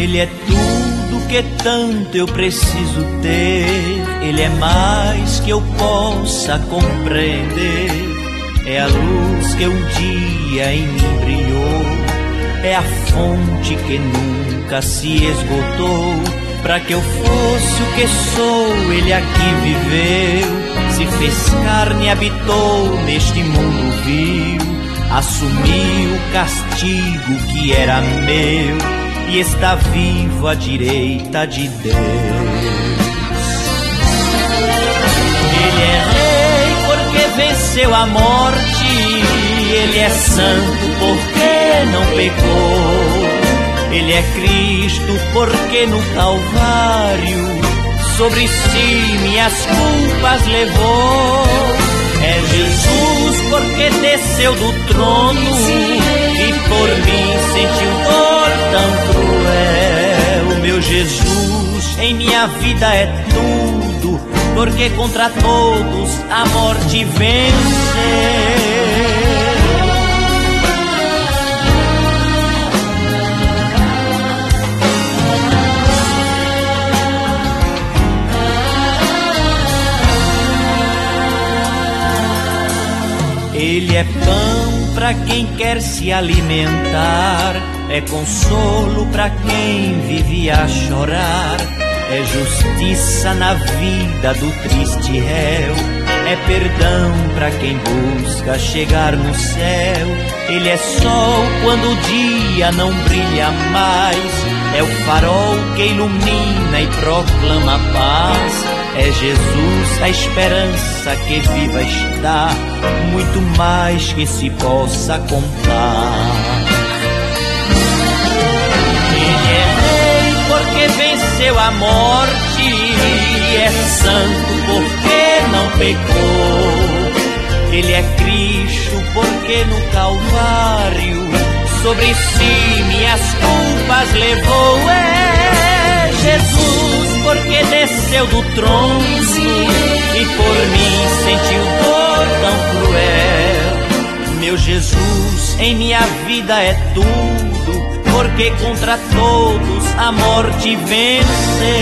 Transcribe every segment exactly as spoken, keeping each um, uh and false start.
Ele é tudo que tanto eu preciso ter. Ele é mais que eu possa compreender. É a luz que um dia em mim brilhou. É a fonte que nunca se esgotou. Pra que eu fosse o que sou, Ele aqui viveu. Se fez carne e habitou neste mundo vil. Assumiu o castigo que era meu e está vivo à direita de Deus. Ele é rei porque venceu a morte. Ele é santo porque não pecou. Ele é Cristo porque no Calvário sobre si minhas culpas levou. É Jesus porque desceu do trono e por mim sentiu dor tão cruel. O meu Jesus em minha vida é tudo, porque contra todos a morte venceu. Ele é pão para quem quer se alimentar, é consolo para quem vive a chorar, é justiça na vida do triste réu, é perdão para quem busca chegar no céu. Ele é sol quando o dia não brilha mais, é o farol que ilumina e proclama a paz. É Jesus a esperança que viva está, muito mais que se possa contar. Ele é rei porque venceu a morte, é santo porque não pecou. Ele é Cristo porque no Calvário sobre si minhas culpas levou. É Jesus porque desceu do trono e por mim sentiu dor tão cruel. Meu Jesus em minha vida é tudo, porque contra todos a morte venceu.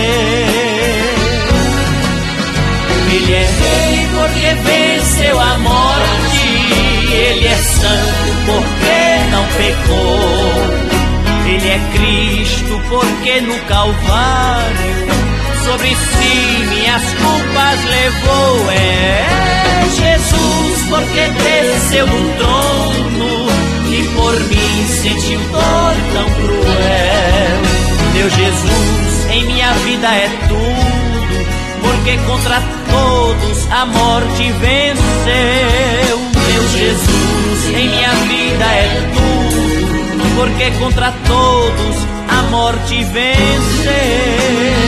Ele é rei porque venceu a morte. Ele é santo porque não pecou. Ele é Cristo porque no Calvário sobre si minhas culpas levou. É Jesus porque desceu do trono e por mim sentiu dor tão cruel. Meu Jesus em minha vida é tudo, porque contra todos a morte venceu. Meu Jesus em minha vida é tudo, porque contra todos a morte venceu.